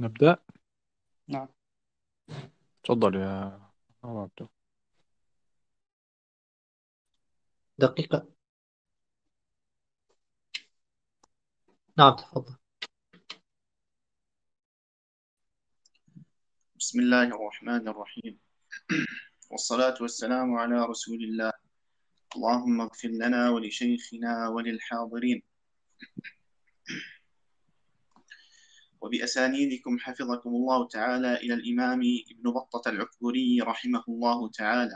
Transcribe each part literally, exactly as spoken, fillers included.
نبدأ. نعم. تفضل يا أبو عبدو. دقيقة. نعم، تفضل. بسم الله الرحمن الرحيم. والصلاة والسلام على رسول الله. اللهم اغفر لنا ولشيخنا وللحاضرين وبأسانيدكم حفظكم الله تعالى إلى الإمام ابن بطة العكبري رحمه الله تعالى.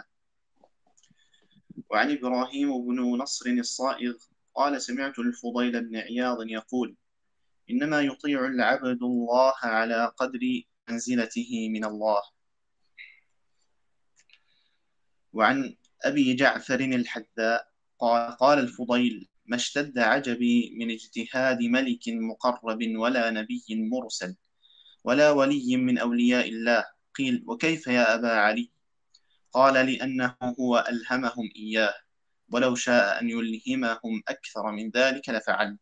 وعن إبراهيم بن نصر الصائغ قال: سمعت الفضيل بن عياض يقول: إنما يطيع العبد الله على قدر منزلته من الله. وعن أبي جعفر الحذاء قال: قال الفضيل: ما اشتد عجبي من اجتهاد ملك مقرب ولا نبي مرسل ولا ولي من أولياء الله. قيل: وكيف يا أبا علي؟ قال: لأنه هو ألهمهم إياه، ولو شاء أن يلهمهم أكثر من ذلك لفعل.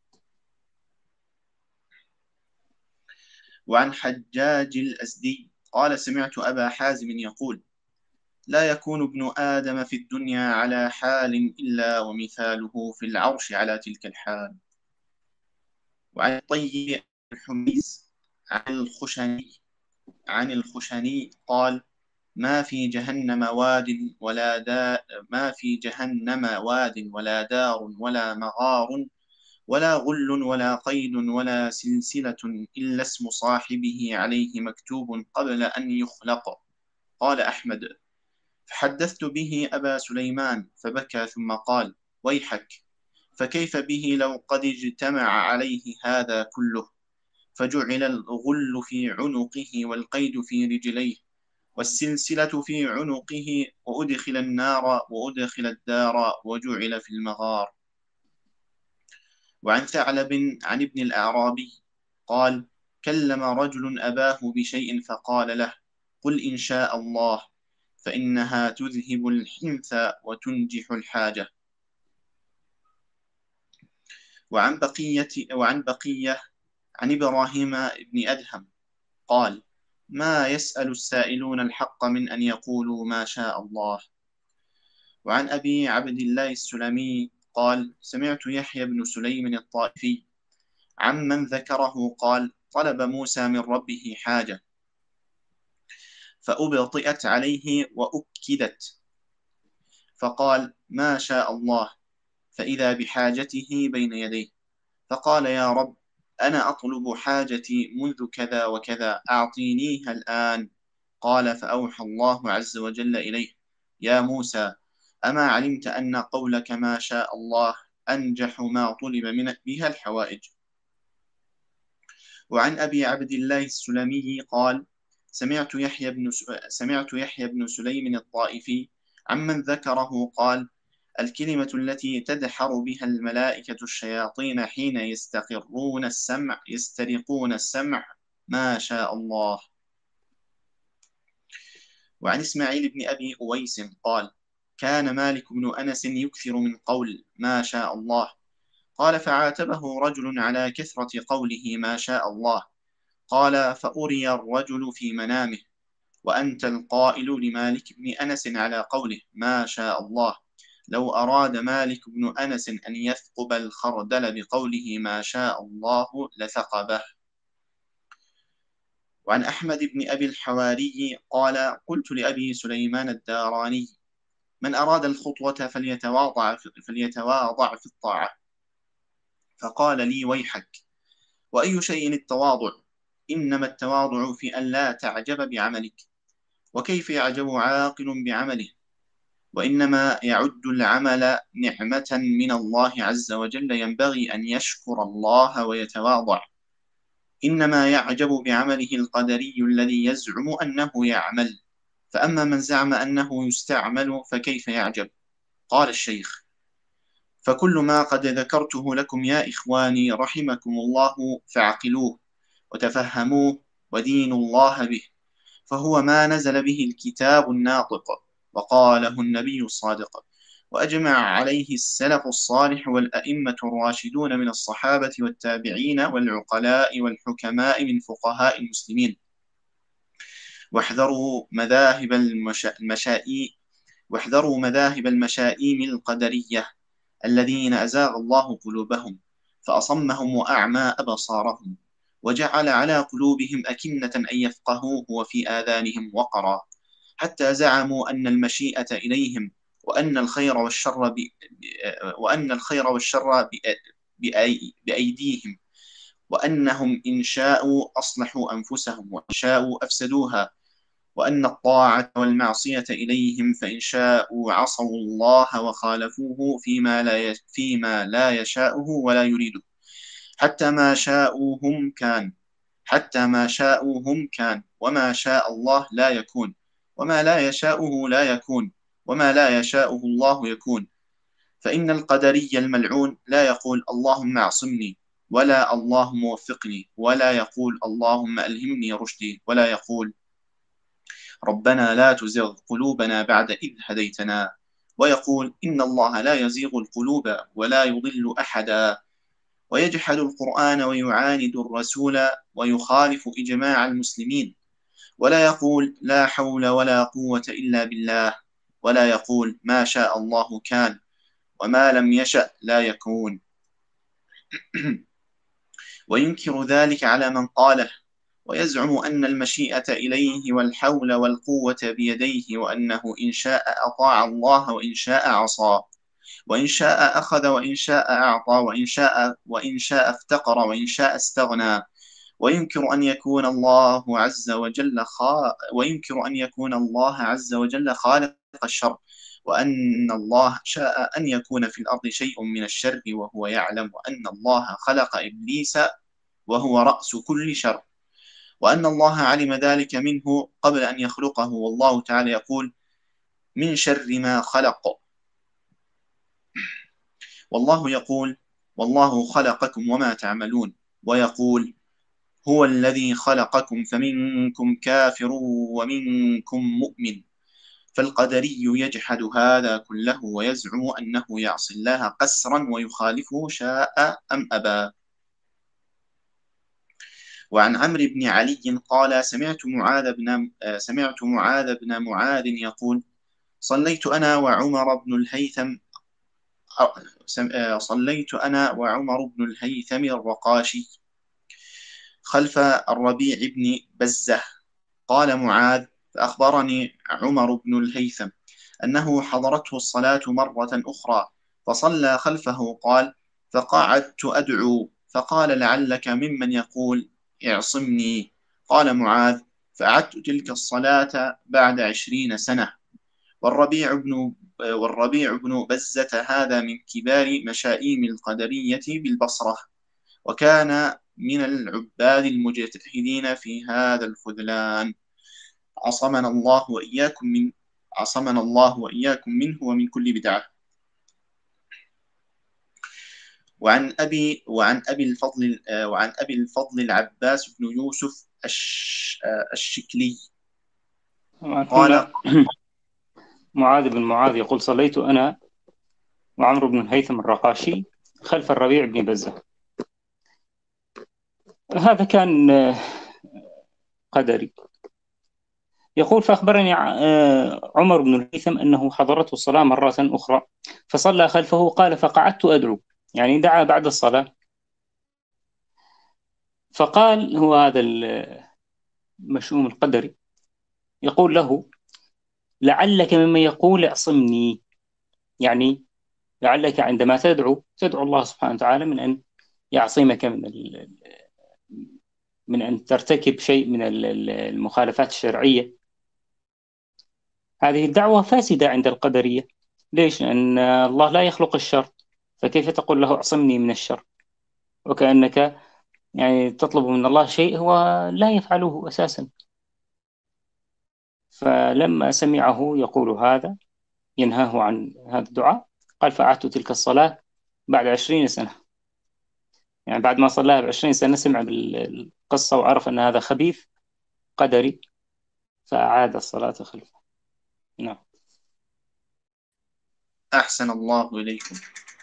وعن حجاج الأزدي قال: سمعت أبا حازم يقول: لا يكون ابن آدم في الدنيا على حال إلا ومثاله في العرش على تلك الحال. وعن طيب الحميس عن الخشني عن الخشني قال: ما في جهنم واد ولا دا ما في جهنم واد ولا دار ولا مغار ولا غل ولا قيد ولا سلسلة إلا اسم صاحبه عليه مكتوب قبل أن يخلق. قال أحمد: فحدثت به أبا سليمان فبكى ثم قال: ويحك، فكيف به لو قد اجتمع عليه هذا كله، فجعل الغل في عنقه والقيد في رجليه والسلسلة في عنقه وأدخل النار وأدخل الدار وجعل في المغار. وعن ثعلب عن ابن الأعرابي قال: كلم رجل أباه بشيء فقال له: قل إن شاء الله، فإنها تذهب الحنث وتنجح الحاجة. وعن بقية وعن بقية عن إبراهيم بن أدهم قال: ما يسأل السائلون الحق من أن يقولوا ما شاء الله. وعن أبي عبد الله السلمي قال: سمعت يحيى بن سليم الطائفي عمن ذكره قال: طلب موسى من ربه حاجة فأبطئت عليه وأكدت، فقال: ما شاء الله، فإذا بحاجته بين يديه، فقال: يا رب، أنا أطلب حاجتي منذ كذا وكذا، أعطينيها الآن. قال: فأوحى الله عز وجل إليه: يا موسى، أما علمت أن قولك ما شاء الله أنجح ما طلب من بها الحوائج. وعن أبي عبد الله السلمي قال: سمعت يحيى بن سمعت يحيى بن سليم الطائفي عمن ذكره قال: الكلمة التي تدحر بها الملائكة الشياطين حين يستقرون السمع يسترقون السمع ما شاء الله. وعن إسماعيل بن أبي أويس قال: كان مالك بن أنس يكثر من قول ما شاء الله. قال: فعاتبه رجل على كثرة قوله ما شاء الله. قال: فأري الرجل في منامه وأنت القائل لمالك بن أنس على قوله ما شاء الله. لو أراد مالك بن أنس أن يثقب الخردل بقوله ما شاء الله لثقبه. وعن أحمد بن أبي الحواري قال: قلت لأبي سليمان الداراني: من أراد الخطوة فليتواضع في, فليتواضع في الطاعة. فقال لي: ويحك، وأي شيء التواضع؟ إنما التواضع في أن لا تعجب بعملك، وكيف يعجب عاقل بعمله؟ وإنما يعد العمل نعمة من الله عز وجل، ينبغي أن يشكر الله ويتواضع. إنما يعجب بعمله القدري الذي يزعم أنه يعمل، فأما من زعم أنه يستعمل فكيف يعجب؟ قال الشيخ: فكل ما قد ذكرته لكم يا إخواني رحمكم الله فاعقلوه وتفهموه ودينوا الله به، فهو ما نزل به الكتاب الناطق وقاله النبي الصادق، وأجمع عليه السلف الصالح والأئمة الراشدون من الصحابة والتابعين والعقلاء والحكماء من فقهاء المسلمين. واحذروا مذاهب المشائي واحذروا مذاهب المشائم القدرية الذين أزاغ الله قلوبهم فأصمهم وأعمى أبصارهم وجعل على قلوبهم أكنة أن يفقهوه وفي آذانهم وقرا، حتى زعموا أن المشيئة إليهم وأن الخير والشر ب... وأن الخير والشر ب... بأي... بأيديهم، وأنهم إن شاءوا أصلحوا أنفسهم وإن شاءوا أفسدوها، وأن الطاعة والمعصية إليهم فإن شاءوا عصوا الله وخالفوه فيما لا فيما لا يشاؤه ولا يريده، حتى ما شاءوا هم كان حتى ما شاءوا هم كان وما شاء الله لا يكون، وما لا يشاؤه لا يكون، وما لا يشاؤه الله يكون. فإن القدري الملعون لا يقول اللهم اعصمني، ولا اللهم وفقني، ولا يقول اللهم ألهمني رشدي، ولا يقول ربنا لا تزغ قلوبنا بعد إذ هديتنا، ويقول إن الله لا يزيغ القلوب ولا يضل أحدا، ويجحد القرآن ويعاند الرسول ويخالف إجماع المسلمين، ولا يقول لا حول ولا قوة إلا بالله، ولا يقول ما شاء الله كان وما لم يشأ لا يكون. وينكر ذلك على من قاله، ويزعم أن المشيئة إليه والحول والقوة بيديه، وأنه إن شاء أطاع الله وإن شاء عصى، وإن شاء أخذ وإن شاء أعطى، وإن شاء وإن شاء افتقر وإن شاء استغنى. وينكر أن يكون الله عز وجل خا... وينكر أن يكون الله عز وجل خالق الشر، وأن الله شاء أن يكون في الأرض شيء من الشر وهو يعلم، وأن الله خلق إبليس وهو رأس كل شر، وأن الله علم ذلك منه قبل أن يخلقه، والله تعالى يقول من شر ما خلق، والله يقول والله خلقكم وما تعملون، ويقول هو الذي خلقكم فمنكم كافر ومنكم مؤمن. فالقدري يجحد هذا كله ويزعم أنه يعصي الله قسرا ويخالفه شاء أم أبى. وعن عمرو بن علي قال سمعت معاذ بن سمعت معاذ بن معاذ يقول صليت أنا وعمر بن الهيثم صليت أنا وعمر بن الهيثم الرقاشي خلف الربيع بن بزة. قال معاذ فأخبرني عمر بن الهيثم أنه حضرته الصلاة مرة أخرى فصلى خلفه، قال فقعدت أدعو فقال لعلك ممن يقول اعصمني. قال معاذ فأعدت تلك الصلاة بعد عشرين سنة. والربيع بن والربيع بن بزة هذا من كبار مشائم القدرية بالبصرة، وكان من العباد المجتهدين في هذا الخذلان، عصمنا الله وإياكم من عصمنا الله وإياكم منه ومن كل بدعة. وعن أبي وعن أبي الفضل وعن أبي الفضل العباس بن يوسف الشكلي قال معاذ بن معاذ يقول صليت أنا وعمرو بن الهيثم الرقاشي خلف الربيع بن بزة. هذا كان قدري. يقول فأخبرني عمر بن الهيثم أنه حضرته الصلاة مرة أخرى فصلى خلفه، قال فقعدت أدعو، يعني دعا بعد الصلاة. فقال هو هذا المشؤوم القدري يقول له لعلك ممن يقول اعصمني، يعني لعلك عندما تدعو تدعو الله سبحانه وتعالى من أن يعصمك من من أن ترتكب شيء من المخالفات الشرعية. هذه الدعوة فاسدة عند القدرية. ليش؟ لأن الله لا يخلق الشر، فكيف تقول له اعصمني من الشر؟ وكأنك يعني تطلب من الله شيء هو لا يفعله أساسا. فلما سمعه يقول هذا ينهاه عن هذا الدعاء، قال فأعدت تلك الصلاة بعد عشرين سنة، يعني بعد ما صلاها بعشرين سنة سمع بالقصة وعرف أن هذا خبيث قدري فأعاد الصلاة خلفه. نعم. أحسن الله إليكم.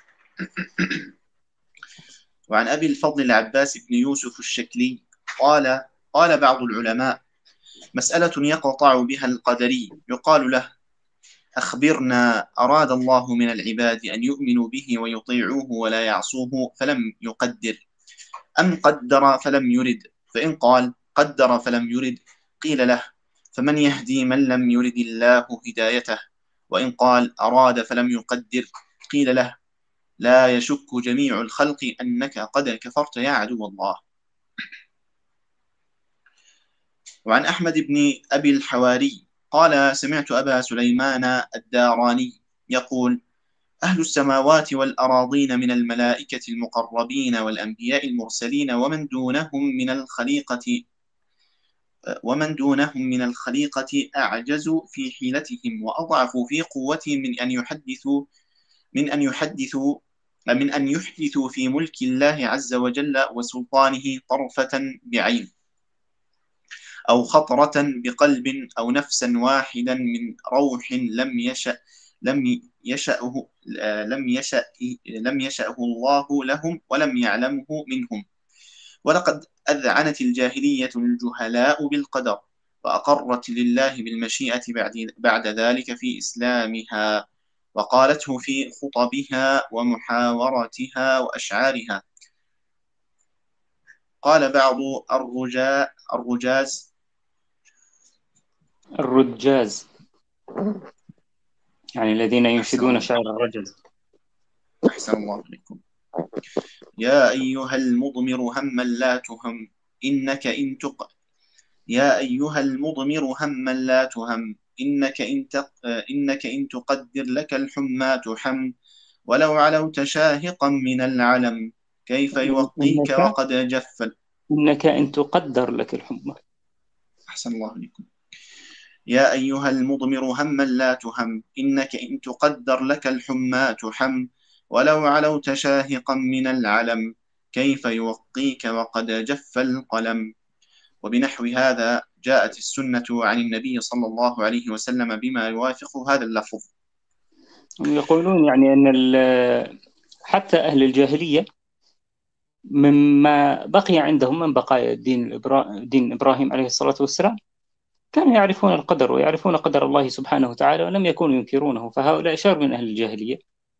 وعن أبي الفضل العباس بن يوسف الشكلي قال قال بعض العلماء: مسألة يقطع بها القدري يقال له: أخبرنا، أراد الله من العباد أن يؤمنوا به ويطيعوه ولا يعصوه فلم يقدر، أم قدر فلم يرد؟ فإن قال قدر فلم يرد قيل له: فمن يهدي من لم يرد الله هدايته؟ وإن قال أراد فلم يقدر قيل له: لا يشك جميع الخلق أنك قد كفرت يا عدو الله. وعن أحمد بن أبي الحواري قال: سمعت أبا سليمان الداراني يقول: أهل السماوات والأراضين من الملائكة المقربين والأنبياء المرسلين ومن دونهم من الخليقة ومن دونهم من الخليقة أعجز في حيلتهم وأضعف في قوتهم من أن يحدثوا من أن يحدثوا من أن يحدثوا في ملك الله عز وجل وسلطانه طرفة بعين أو خطرة بقلب أو نفسا واحدا من روح لم يشأ لم يشأه لم يشأ لم يشأه الله لهم ولم يعلمه منهم. ولقد أذعنت الجاهلية الجهلاء بالقدر فأقرت لله بالمشيئة بعد, بعد ذلك في إسلامها، وقالته في خطبها ومحاورتها وأشعارها. قال بعض الرجاء الرجاز الرجاز يعني الذين أحسن ينشدون الله شعر الرجز. أحسن الله عليكم. يا أيها المضمر هما لا تهم إنك إن تق يا أيها المضمر هما لا تهم إنك إن تق... إنك إن تقدر لك الحمى تحم ولو علوت شاهقا من العلم كيف يوقيك إنك وقد جف. إنك إن تقدر لك الحمى. أحسن الله عليكم. يا أيها المضمر هما لا تهم إنك إن تقدر لك الحمى تحم ولو علوت شاهقا من العلم كيف يوقيك وقد جف القلم. وبنحو هذا جاءت السنة عن النبي صلى الله عليه وسلم بما يوافق هذا اللفظ. هم يقولون يعني أن حتى أهل الجاهلية مما بقي عندهم من بقايا الدين الإبرا... دين إبراهيم عليه الصلاة والسلام كانوا يعرفون القدر ويعرفون قدر الله سبحانه وتعالى ولم يكونوا ينكرونه، فهؤلاء شر من أهل الجاهلية.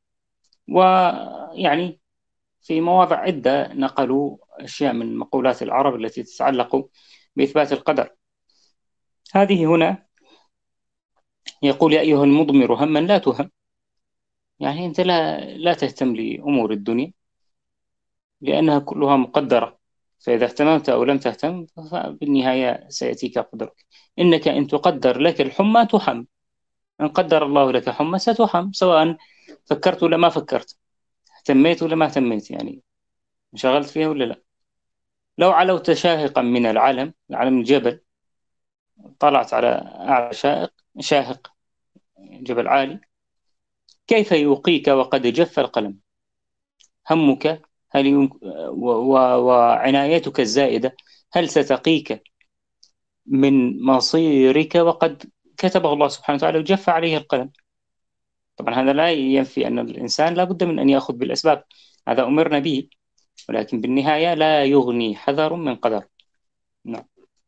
ويعني في مواضع عدة نقلوا أشياء من مقولات العرب التي تتعلق بإثبات القدر. هذه هنا يقول: يا أيها المضمر هما لا تهم، يعني أنت لا لا تهتم لأمور الدنيا لأنها كلها مقدرة، فإذا اهتممت أو لم تهتم فبالنهاية سيأتيك قدرك. إنك إن تقدر لك الحمى تحم، إن قدر الله لك حمى ستحم، سواء فكرت ولا ما فكرت، اهتميت ولا ما اهتميت، يعني انشغلت فيها ولا لا. لو علوت شاهقا من العلم، العلم الجبل، طلعت على أعلى شاهق شاهق جبل عالي، كيف يوقيك وقد جف القلم؟ همك هل يمك... و... و... وعنايتك الزائدة هل ستقيك من مصيرك وقد كتبه الله سبحانه وتعالى وجف عليه القلم؟ طبعا هذا لا ينفي أن الإنسان لا بد من أن يأخذ بالأسباب، هذا أمرنا به، ولكن بالنهاية لا يغني حذر من قدر. نعم.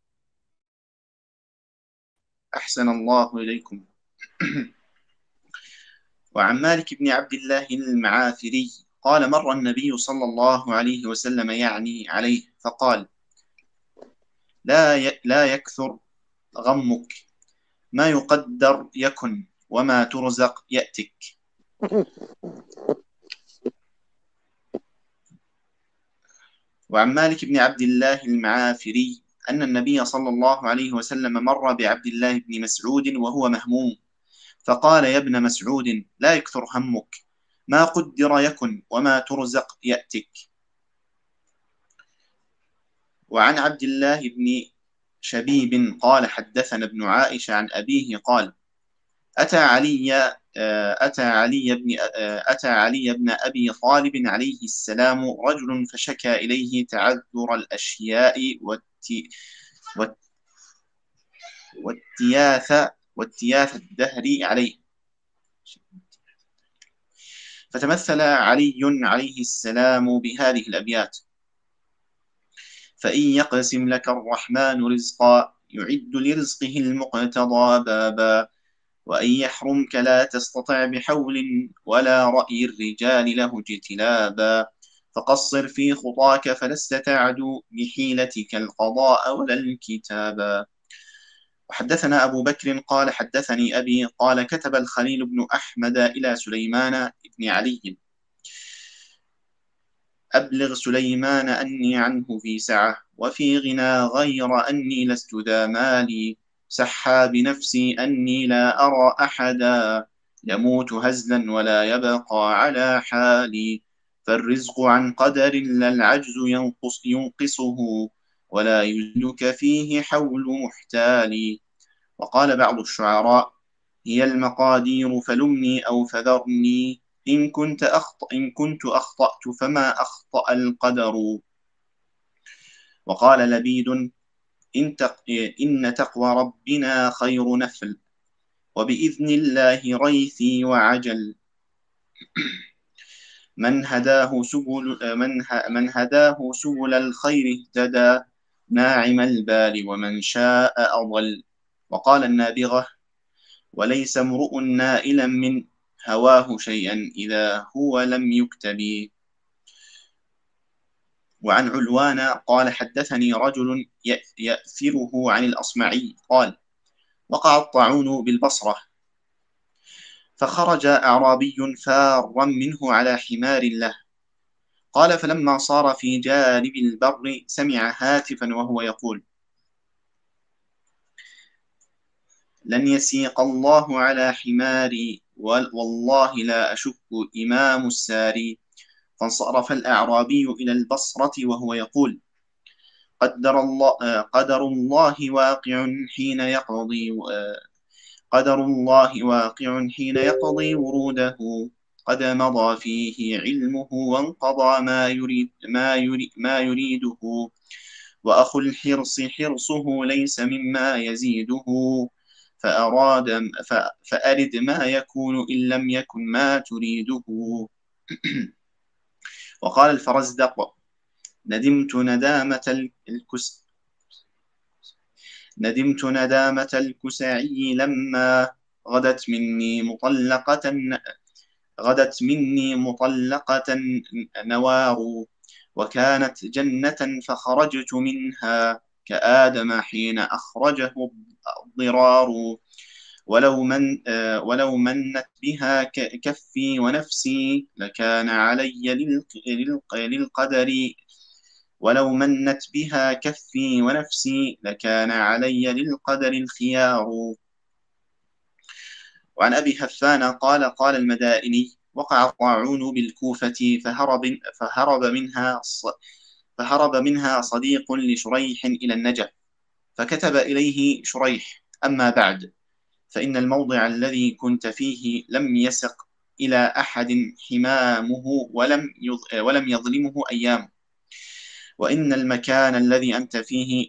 أحسن الله إليكم. وعن مالك بن عبد الله المعافري قال: مر النبي صلى الله عليه وسلم يعني عليه فقال: لا ي... لا يكثر غمك، ما يقدر يكن وما ترزق يأتك. وعن مالك بن عبد الله المعافري أن النبي صلى الله عليه وسلم مر بعبد الله بن مسعود وهو مهموم فقال: يا ابن مسعود لا يكثر همك، ما قدر يكن وما ترزق يأتك. وعن عبد الله بن شبيب قال: حدثنا ابن عائشة عن أبيه قال: أتى علي أتى علي بن أتى علي بن أبي طالب عليه السلام رجل فشكى إليه تعذر الأشياء والتي والتياث والتياث الدهر عليه فتمثل علي عليه السلام بهذه الأبيات: فإن يقسم لك الرحمن رزقا يعد لرزقه المقتضى بابا، وإن يحرمك لا تستطع بحول ولا رأي الرجال له اجتلابا، فقصر في خطاك فلست تعدو بحيلتك القضاء ولا الكتابا. وحدثنا أبو بكر قال حدثني أبي قال كتب الخليل بن أحمد إلى سليمان بن علي: أبلغ سليمان أني عنه في سعة وفي غنى غير أني لست ذا مالي، سحى بنفسي أني لا أرى أحدا يموت هزلا ولا يبقى على حالي، فالرزق عن قدر لا العجز ينقص ينقصه ولا يزلك فيه حول محتال. وقال بعض الشعراء: هي المقادير فلمني أو فذرني، إن كنت أخطأ إن كنت أخطأت فما أخطأ القدر. وقال لبيد: إن, تق... إن تقوى ربنا خير نفل، وبإذن الله ريثي وعجل، من هداه سبل من, ه... من هداه سبل الخير اهتدى، ناعم البال ومن شاء أضل. وقال النابغة: وليس امرؤ نائلا من هواه شيئا إذا هو لم يكتب. وعن علوان قال حدثني رجل يأثره عن الأصمعي قال: وقع الطاعون بالبصرة، فخرج أعرابي فارا منه على حمار له، قال: فلما صار في جانب البر سمع هاتفا وهو يقول: لن يسيق الله على حماري والله لا أشك إمام الساري. فانصرف الأعرابي إلى البصرة وهو يقول: قدر الله, قدر الله واقع حين يقضي قدر الله واقع حين يقضي وروده، قد مضى فيه علمه وانقضى ما يريد ما يريد ما يريده، وأخو الحرص حرصه ليس مما يزيده، فأراد فأرد ما يكون إن لم يكن ما تريده. وقال الفرزدق: ندمت ندامة الكس ندمت ندامة الكسعي لما غدت مني مطلقة غدت مني مطلقة نوار، وكانت جنة فخرجت منها كآدم حين أخرجه الضرار، ولو من ولو منت بها كفي ونفسي لكان علي للقدر ولو منت بها كفي ونفسي لكان علي للقدر الخيار. وعن أبي هفان قال قال المدائني: وقع الطاعون بالكوفة فهرب فهرب منها فهرب منها صديق لشريح إلى النجف، فكتب إليه شريح: أما بعد، فإن الموضع الذي كنت فيه لم يسق إلى أحد حمامه ولم ولم يظلمه أيام، وإن المكان الذي أنت فيه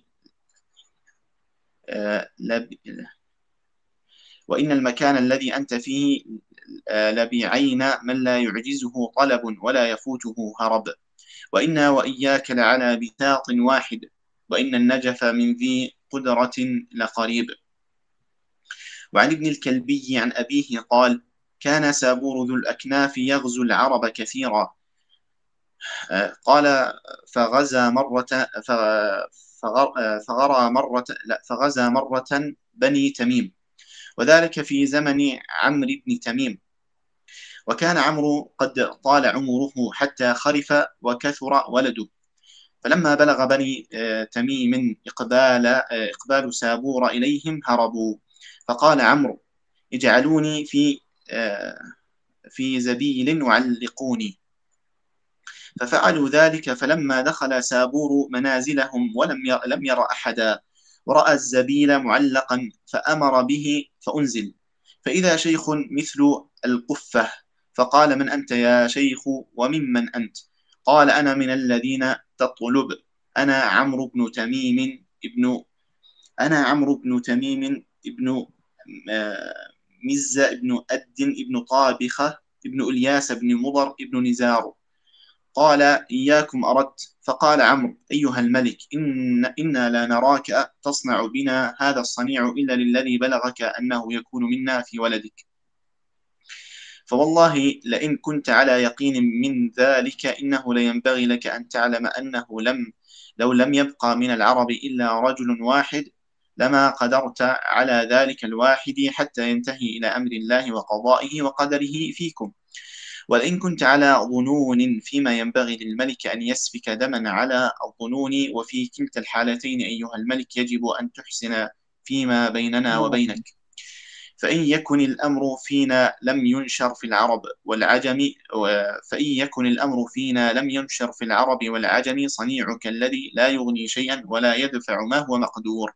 لب وإن المكان الذي أنت فيه لبعين من لا يعجزه طلب ولا يفوته هرب، وإنا وإياك لعلى بساط واحد، وإن النجف من ذي قدرة لقريب. وعن ابن الكلبي عن أبيه قال: كان سابور ذو الأكناف يغزو العرب كثيرا، قال: فغزا مرة فغرى مرة لا فغزا مرة بني تميم، وذلك في زمن عمرو بن تميم، وكان عمرو قد طال عمره حتى خرف وكثر ولده، فلما بلغ بني تميم إقبال إقبال سابور إليهم هربوا، فقال عمرو: اجعلوني في في زبيل وعلقوني، ففعلوا ذلك. فلما دخل سابور منازلهم ولم لم ير أحدا، ورأى الزبيل معلقا فأمر به فأنزل، فإذا شيخ مثل القفة، فقال: من أنت يا شيخ وممن أنت؟ قال: أنا من الذين تطلب، أنا عمرو بن تميم ابن أنا عمرو بن تميم ابن مزة ابن أد ابن طابخة ابن إلياس بن مضر ابن نزار قال إياكم أردت. فقال عمرو أيها الملك إن إنا لا نراك تصنع بنا هذا الصنيع إلا للذي بلغك أنه يكون منا في ولدك، فوالله لئن كنت على يقين من ذلك إنه لينبغي لك أن تعلم أنه لم لو لم يبقى من العرب إلا رجل واحد لما قدرت على ذلك الواحد حتى ينتهي إلى أمر الله وقضائه وقدره فيكم. ولئن كنت على ظنون فيما ينبغي للملك أن يسفك دما على الظنون، وفي كلتا الحالتين أيها الملك يجب أن تحسن فيما بيننا وبينك. فإن يكن الأمر فينا لم ينشر في العرب والعجم فإن يكن الأمر فينا لم ينشر في العرب والعجم صنيعك الذي لا يغني شيئا ولا يدفع ما هو مقدور،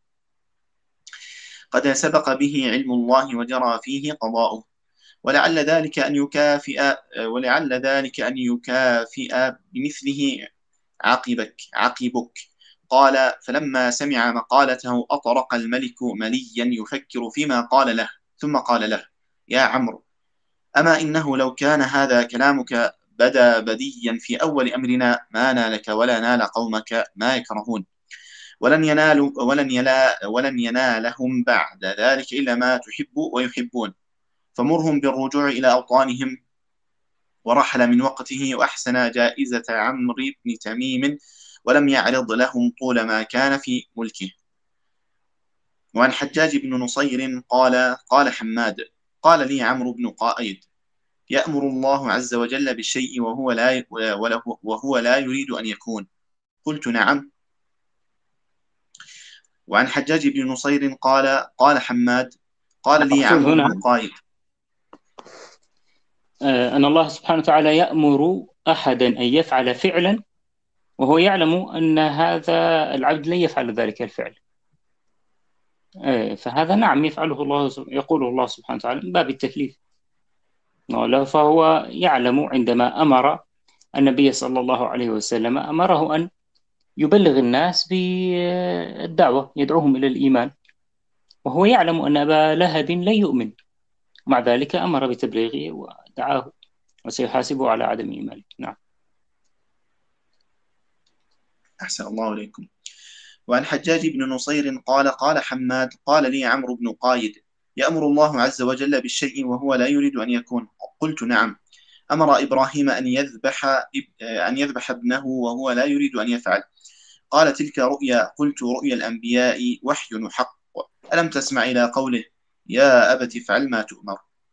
قد سبق به علم الله وجرى فيه قضاؤه، ولعل ذلك أن يكافئ ولعل ذلك أن يكافئ بمثله عقبك عقبك. قال فلما سمع مقالته أطرق الملك مليا يفكر فيما قال له، ثم قال له يا عمرو أما إنه لو كان هذا كلامك بدا بديا في أول أمرنا ما نالك ولا نال قومك ما يكرهون، ولن ينالوا ولن يلا ولن ينالهم بعد ذلك إلا ما تحب ويحبون، فمرهم بالرجوع إلى أوطانهم. ورحل من وقته وأحسن جائزة عمرو بن تميم ولم يعرض لهم طول ما كان في ملكه. وعن حجاج بن نصير قال قال حماد قال لي عمرو بن قائد يأمر الله عز وجل بالشيء وهو لا وهو لا يريد أن يكون، قلت نعم. وعن حجاج بن نصير قال قال حماد قال لي عمرو بن قائد أن الله سبحانه وتعالى يأمر أحدا أن يفعل فعلا وهو يعلم أن هذا العبد لن يفعل ذلك الفعل، فهذا نعم يفعله الله، يقوله الله سبحانه وتعالى من باب التكليف، فهو يعلم عندما أمر النبي صلى الله عليه وسلم أمره أن يبلغ الناس بالدعوة يدعوهم إلى الإيمان، وهو يعلم أن أبا لهب لن يؤمن، مع ذلك أمر بتبليغه ودعاه وسيحاسبه على عدم إيمانه. نعم. أحسن الله إليكم. وعن حجاج بن نصير قال قال حماد قال لي عمرو بن قايد يأمر الله عز وجل بالشيء وهو لا يريد أن يكون، قلت نعم. أمر إبراهيم أن يذبح أن يذبح ابنه وهو لا يريد أن يفعل، قال تلك رؤيا، قلت رؤيا الأنبياء وحي حق، ألم تسمع إلى قوله يا أبت افعل ما تؤمر.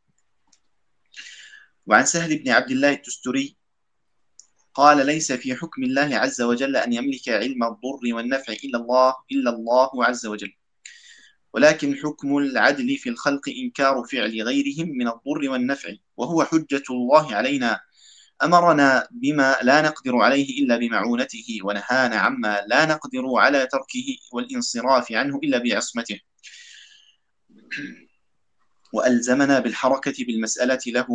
وعن سهل بن عبد الله التستري قال ليس في حكم الله عز وجل أن يملك علم الضر والنفع إلا الله إلا الله عز وجل، ولكن حكم العدل في الخلق إنكار فعل غيرهم من الضر والنفع، وهو حجة الله علينا، أمرنا بما لا نقدر عليه إلا بمعونته، ونهانا عما لا نقدر على تركه والانصراف عنه إلا بعصمته، وألزمنا بالحركة بالمسألة له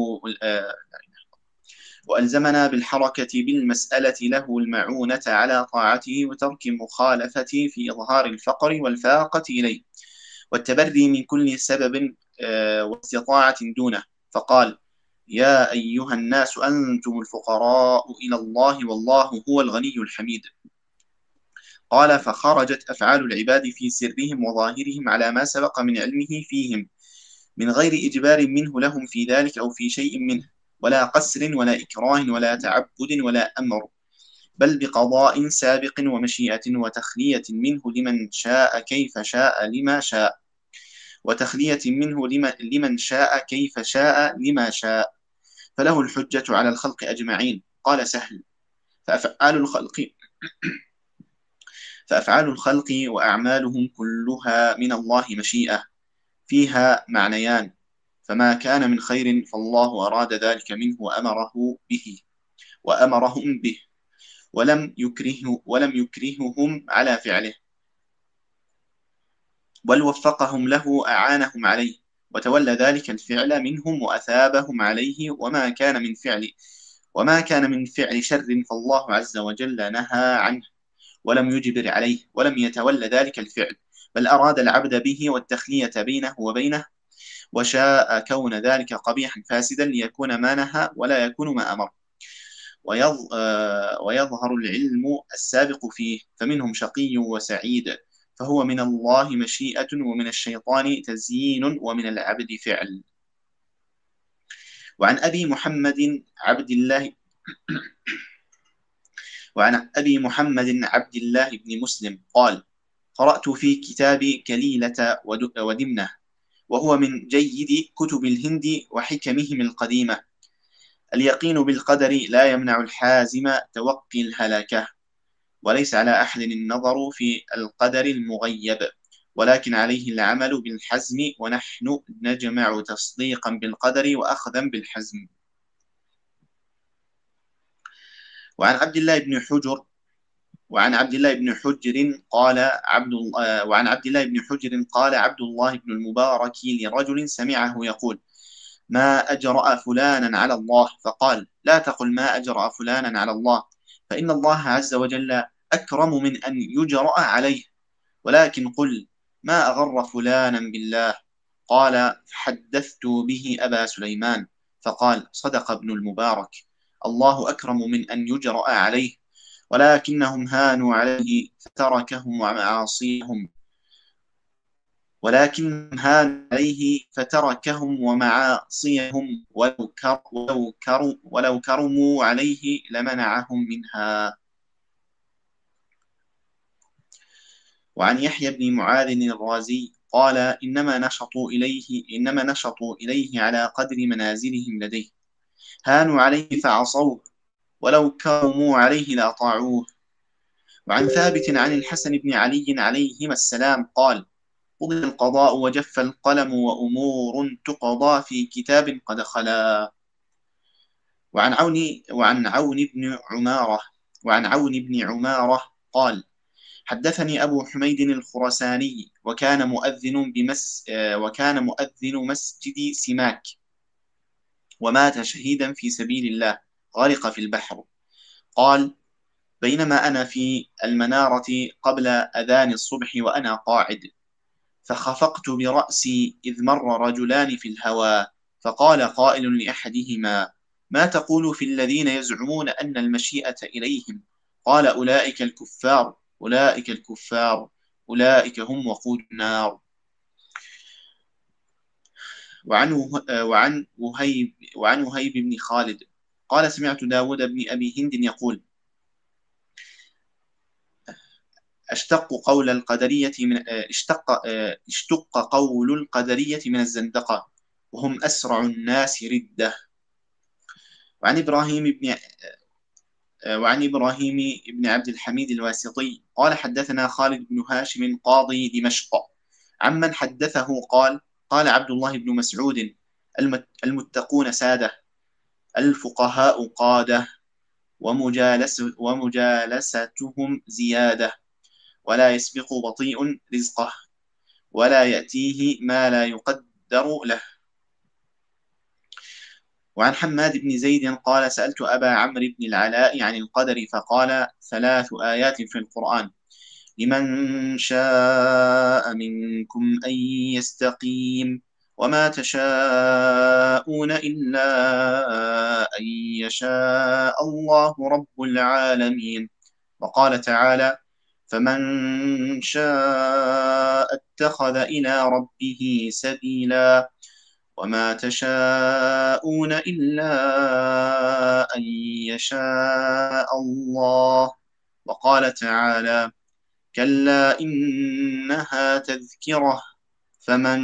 وألزمنا بالحركة بالمسألة له المعونة على طاعته وترك مخالفته في إظهار الفقر والفاقة إليه والتبري من كل سبب واستطاعة دونه، فقال يا أيها الناس أنتم الفقراء إلى الله والله هو الغني الحميد. قال فخرجت أفعال العباد في سرهم وظاهرهم على ما سبق من علمه فيهم من غير إجبار منه لهم في ذلك أو في شيء منه، ولا قسر ولا إكراه ولا تعبد ولا أمر، بل بقضاء سابق ومشيئة وتخلية منه لمن شاء كيف شاء لما شاء وتخلية منه لمن شاء كيف شاء لما شاء، فله الحجة على الخلق أجمعين. قال سهل فأفعال الخلق فأفعال الخلق وأعمالهم كلها من الله مشيئة فيها معنيان، فما كان من خير فالله أراد ذلك منه وأمره به وأمرهم به ولم يكره ولم يكرههم على فعله، بل وفقهم له أعانهم عليه وتولى ذلك الفعل منهم وأثابهم عليه، وما كان من فعل وما كان من فعل شر فالله عز وجل نهى عنه ولم يجبر عليه ولم يتولى ذلك الفعل، بل أراد العبد به والتخلية بينه وبينه وشاء كون ذلك قبيحا فاسدا ليكون ما نهى ولا يكون ما أمر. ويظهر العلم السابق فيه، فمنهم شقي وسعيد، فهو من الله مشيئة ومن الشيطان تزيين ومن العبد فعل. وعن أبي محمد عبد الله وعن أبي محمد عبد الله بن مسلم قال: قرأت في كتاب كليلة ودمنة، وهو من جيد كتب الهند وحكمهم القديمة: اليقين بالقدر لا يمنع الحازم توقي الهلاكة، وليس على أحد النظر في القدر المغيب، ولكن عليه العمل بالحزم، ونحن نجمع تصديقا بالقدر وأخذا بالحزم. وعن عبد الله بن حجر وعن عبد الله بن حجر قال عبد وعن عبد الله بن حجر قال عبد الله بن المبارك لرجل سمعه يقول: ما أجرأ فلانا على الله، فقال: لا تقل ما أجرأ فلانا على الله، فإن الله عز وجل أكرم من أن يجرأ عليه، ولكن قل ما أغر فلانا بالله. قال: فحدثت به أبا سليمان، فقال: صدق ابن المبارك، الله أكرم من أن يجرأ عليه، ولكنهم هانوا عليه فتركهم ومعاصيهم ولكن هان عليه فتركهم ومعاصيهم ولو, كر ولو, كر ولو كرموا عليه لمنعهم منها. وعن يحيى بن معاذ الرازي قال: إنما نشطوا إليه إنما نشطوا إليه على قدر منازلهم لديه، هانوا عليه فعصوه، ولو كرموا عليه لأطاعوه. وعن ثابت عن الحسن بن علي عليهما السلام قال: قضي القضاء وجف القلم وأمور تقضى في كتاب قد خلا. وعن عون وعن عون بن عمارة وعن عون بن عمارة قال: حدثني أبو حميد الخرساني، وكان مؤذن بمس وكان مؤذن مسجد سماك، ومات شهيدا في سبيل الله، غرق في البحر. قال: بينما أنا في المنارة قبل أذان الصبح وأنا قاعد، فخفقت برأسي إذ مر رجلان في الهوى، فقال قائل لأحدهما: ما تقول في الذين يزعمون أن المشيئة إليهم؟ قال: أولئك الكفار أولئك الكفار أولئك هم وقود النار. وعن وعن وهيب وعن وهيب بن خالد قال: سمعت داود بن أبي هند يقول: اشتق قول القدرية من اشتق اشتق قول القدرية من الزندقة، وهم أسرع الناس ردة. وعن إبراهيم بن وعن إبراهيم بن عبد الحميد الواسطي قال: حدثنا خالد بن هاشم قاضي دمشق عمن حدثه قال: قال عبد الله بن مسعود: المتقون سادة، الفقهاء قادة، ومجالس ومجالستهم زيادة، ولا يسبق بطيء رزقه، ولا يأتيه ما لا يقدر له. وعن حماد بن زيد قال: سألت أبا عمرو بن العلاء عن القدر، فقال: ثلاث آيات في القرآن: لمن شاء منكم أن يستقيم، وما تشاءون إلا أن يشاء الله رب العالمين. وقال تعالى: فمن شاء اتخذ إلى ربه سبيلا، وما تشاءون إلا أن يشاء الله. وقال تعالى: كلا إنها تذكرة، فمن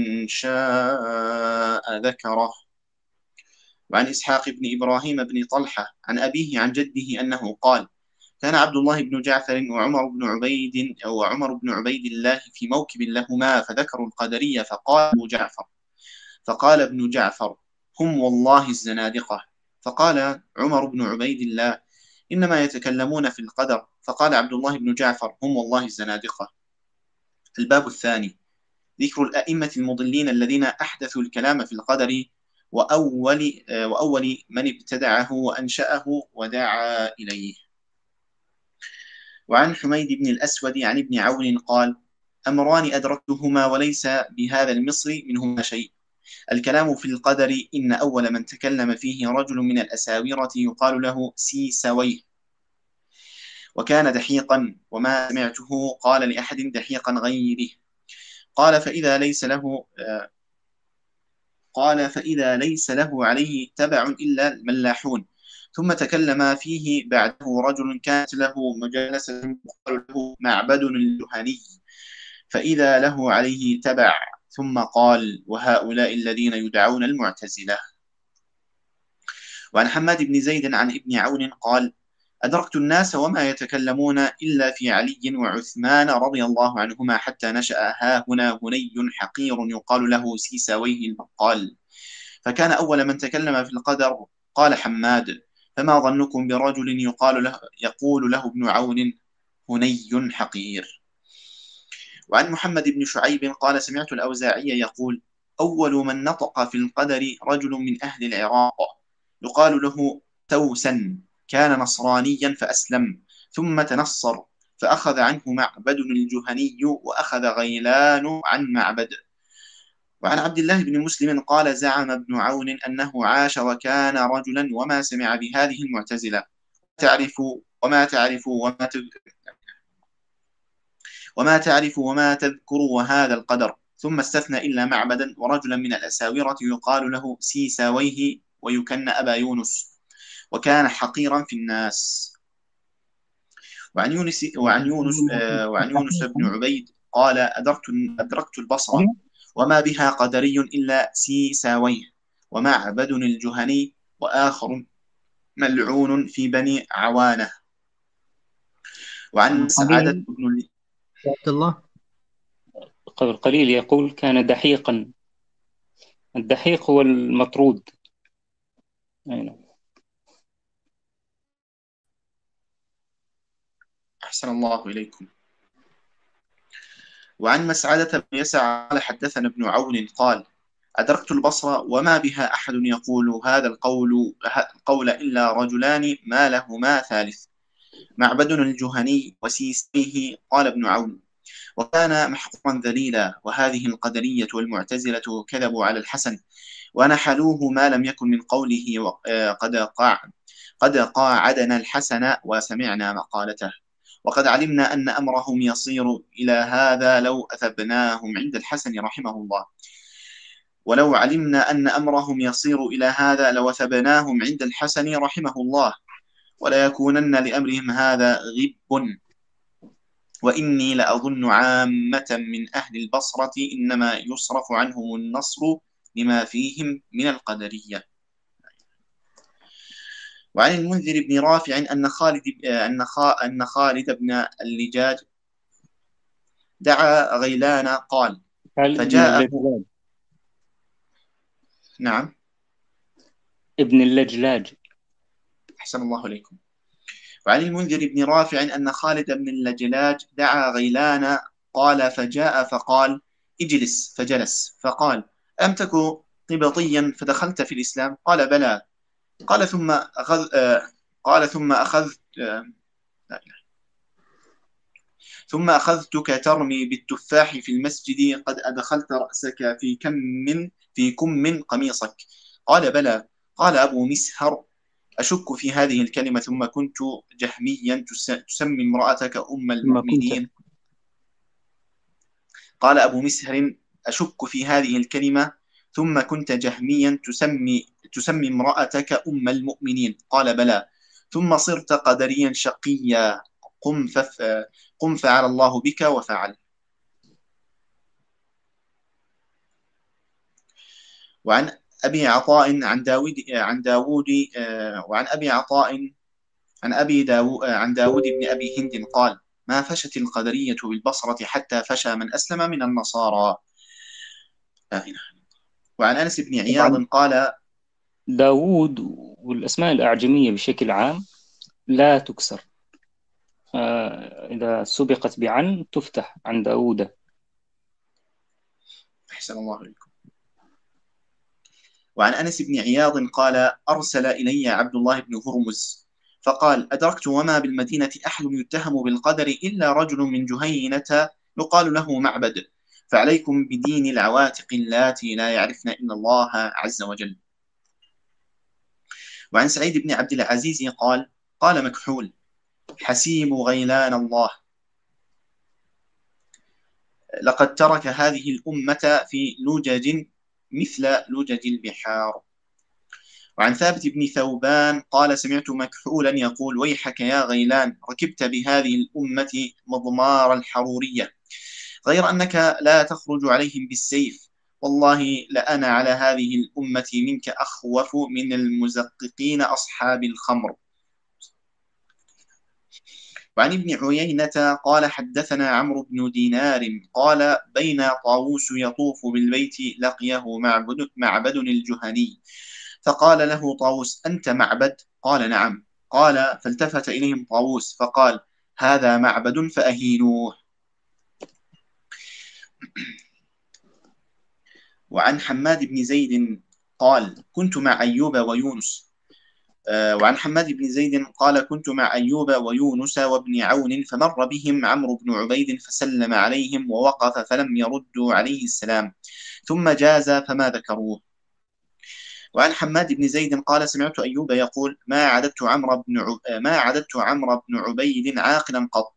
شاء ذكره. وعن إسحاق بن إبراهيم بن طلحة عن أبيه عن جده أنه قال: كان عبد الله بن جعفر وعمر بن عبيد أو عمر بن عبيد الله في موكب لهما، فذكروا القدرية، فقال أبو جعفر فقال ابن جعفر: هم والله الزنادقة. فقال عمر بن عبيد الله: إنما يتكلمون في القدر. فقال عبد الله بن جعفر: هم والله الزنادقة. الباب الثاني: ذكر الأئمة المضلين الذين أحدثوا الكلام في القدر، وأول, وأول من ابتدعه وأنشأه ودعا إليه. وعن حميد بن الأسود عن ابن عون قال: أمران أدركتهما وليس بهذا المصر منهما شيء: الكلام في القدر إن أول من تكلم فيه رجل من الأساورة يقال له سيسويه، وكان دحيقا، وما سمعته قال لأحد دحيقا غيره. قال فإذا ليس له آه قال فإذا ليس له عليه تبع إلا الملاحون. ثم تكلم فيه بعده رجل كانت له مجالسة يقال له معبد الجهني، فإذا له عليه تبع، ثم قال وهؤلاء الذين يدعون المعتزلة. وعن حماد بن زيد عن ابن عون قال أدركت الناس وما يتكلمون إلا في علي وعثمان رضي الله عنهما حتى نشأ ها هنا هني حقير يقال له سيساويه البقال، فكان أول من تكلم في القدر. قال حماد فما ظنكم برجل يقال له يقول له ابن عون هني حقير. وعن محمد بن شعيب قال سمعت الأوزاعي يقول أول من نطق في القدر رجل من أهل العراق يقال له توسا، كان نصرانيا فأسلم ثم تنصر، فأخذ عنه معبد الجهني وأخذ غيلان عن معبد. وعن عبد الله بن مسلم قال زعم ابن عون أنه عاش وكان رجلا وما سمع بهذه المعتزلة، تعرف وما تعرف وما وما تعرف وما تذكر وهذا القدر، ثم استثنى إلا معبدا ورجلا من الأساورة يقال له سيساويه ويكن أبا يونس، وكان حقيرا في الناس. وعن يونس وعن يونس آه وعن يونس بن عبيد قال أدركت أدركت البصرة وما بها قدري إلا سيساويه ومعبد الجهني وآخر ملعون في بني عوانة. وعن سعادة بن عبد الله قبل قليل يقول كان دحيقا، الدحيق هو المطرود. أين. أحسن الله إليكم. وعن مسعدة بن يسع قال حدثنا ابن عون قال أدركت البصرة وما بها أحد يقول هذا القول القول إلا رجلان ما لهما ثالث، معبد الجهني وسيسيه. قال ابن عون وكان محقورا ذليلا، وهذه القدرية والمعتزلة كذبوا على الحسن ونحلوه ما لم يكن من قوله قد قاع قد قاعدنا الحسن وسمعنا مقالته، وقد علمنا أن أمرهم يصير إلى هذا لو أثبناهم عند الحسن رحمه الله، ولو علمنا أن أمرهم يصير إلى هذا لوثبناهم عند الحسن رحمه الله، ولا يكونن لأمرهم هذا غب. وإني لأظن عامة من أهل البصرة إنما يصرف عنهم النصر لما فيهم من القدرية. وعن المنذر بن رافع أن خالد أن خالد بن اللجاج دعا غيلان قال فجاء نعم ابن اللجلاج. أحسن الله إليكم. وعن المنذر بن رافع أن خالد بن اللجلاج دعا غيلان قال فجاء فقال اجلس، فجلس، فقال أم تكن قبطيا فدخلت في الإسلام؟ قال بلى. قال ثم أخذ آه قال ثم أخذت آه لا إله. ثم أخذتك ترمي بالتفاح في المسجد قد أدخلت رأسك في كم من في كم من قميصك؟ قال بلى. قال أبو مسهر أشك في هذه الكلمة ثم كنت جهميا تسمي امرأتك أم المؤمنين. قال أبو مسهر أشك في هذه الكلمة ثم كنت جهميا تسمي تسمي امرأتك أم المؤمنين. قال بلى. ثم صرت قدريا شقيا قم فف قم فعل الله بك وفعل. وعن أبي عطاء عن داود عن داود وعن أبي عطاء عن أبي داو عن داود بن أبي هند قال ما فشت القدرية بالبصرة حتى فشى من أسلم من النصارى. وعن أنس بن عياض قال داود والأسماء الأعجمية بشكل عام لا تكسر، إذا سبقت بعن تفتح عن داود. أحسن الله عليكم. وعن أنس بن عياض قال أرسل إلي عبد الله بن هرمز فقال أدركت وما بالمدينة أحد يتهم بالقدر إلا رجل من جهينة يقال له معبد، فعليكم بدين العواتق اللاتي لا يعرفن إلا الله عز وجل. وعن سعيد بن عبد العزيز قال قال مكحول حسيب غيلان الله لقد ترك هذه الأمة في لجج مثل لجج البحار. وعن ثابت بن ثوبان قال سمعت مكحولا يقول ويحك يا غيلان ركبت بهذه الأمة مضمار الحرورية غير أنك لا تخرج عليهم بالسيف والله لأنا على هذه الأمة منك أخوف من المزققين أصحاب الخمر. وعن ابن عيينة قال حدثنا عمرو بن دينار قال بين طاووس يطوف بالبيت لقيه معبد, معبد الجهني فقال له طاووس أنت معبد؟ قال نعم. قال فالتفت إليهم طاووس فقال هذا معبد فأهينوه. وعن حماد بن زيد قال كنت مع أيوب ويونس وعن حماد بن زيد قال كنت مع أيوب ويونس وابن عون فمر بهم عمرو بن عبيد فسلم عليهم ووقف فلم يردوا عليه السلام ثم جاز فما ذكروه. وعن حماد بن زيد قال سمعت أيوب يقول ما عددت عمرو بن عب... ما عددت عمرو بن عبيد عاقلا قط.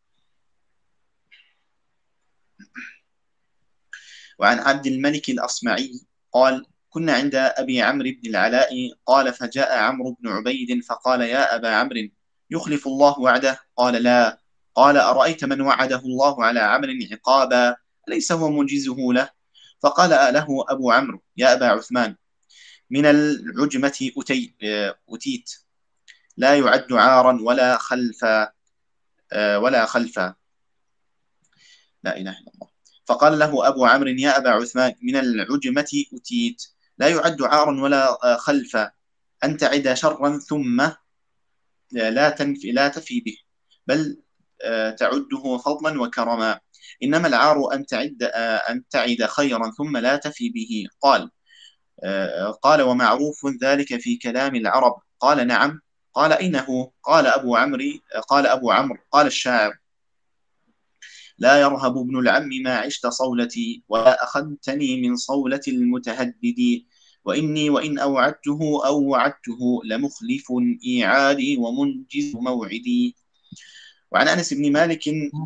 وعن عبد الملك الأصمعي قال كنا عند أبي عمرو بن العلاء قال فجاء عمرو بن عبيد فقال يا أبا عمرو يخلف الله وعده؟ قال لا. قال أرأيت من وعده الله على عمل عقابا أليس هو منجزه له؟ فقال له أبو عمرو يا أبا عثمان من العجمة أتي أتيت لا يعد عارا ولا خلفا ولا خلفا لا إله إلا الله. فقال له أبو عمرو يا أبا عثمان من العجمة أتيت لا يعد عارا ولا خلفا أن تعد شرا ثم لا تنفي لا تفي به بل تعده فضلا وكرما إنما العار أن تعد أن تعد خيرا ثم لا تفي به. قال قال ومعروف ذلك في كلام العرب؟ قال نعم. قال أين هو؟ قال أبو عمرو قال أبو عمرو قال الشاعر لا يرهب ابن العم ما عشت صولتي ولا أخذتني من صولة المتهدد وإني وإن أوعدته أو وعدته لمخلف إيعادي ومنجز موعدي. وعن أنس بن مالك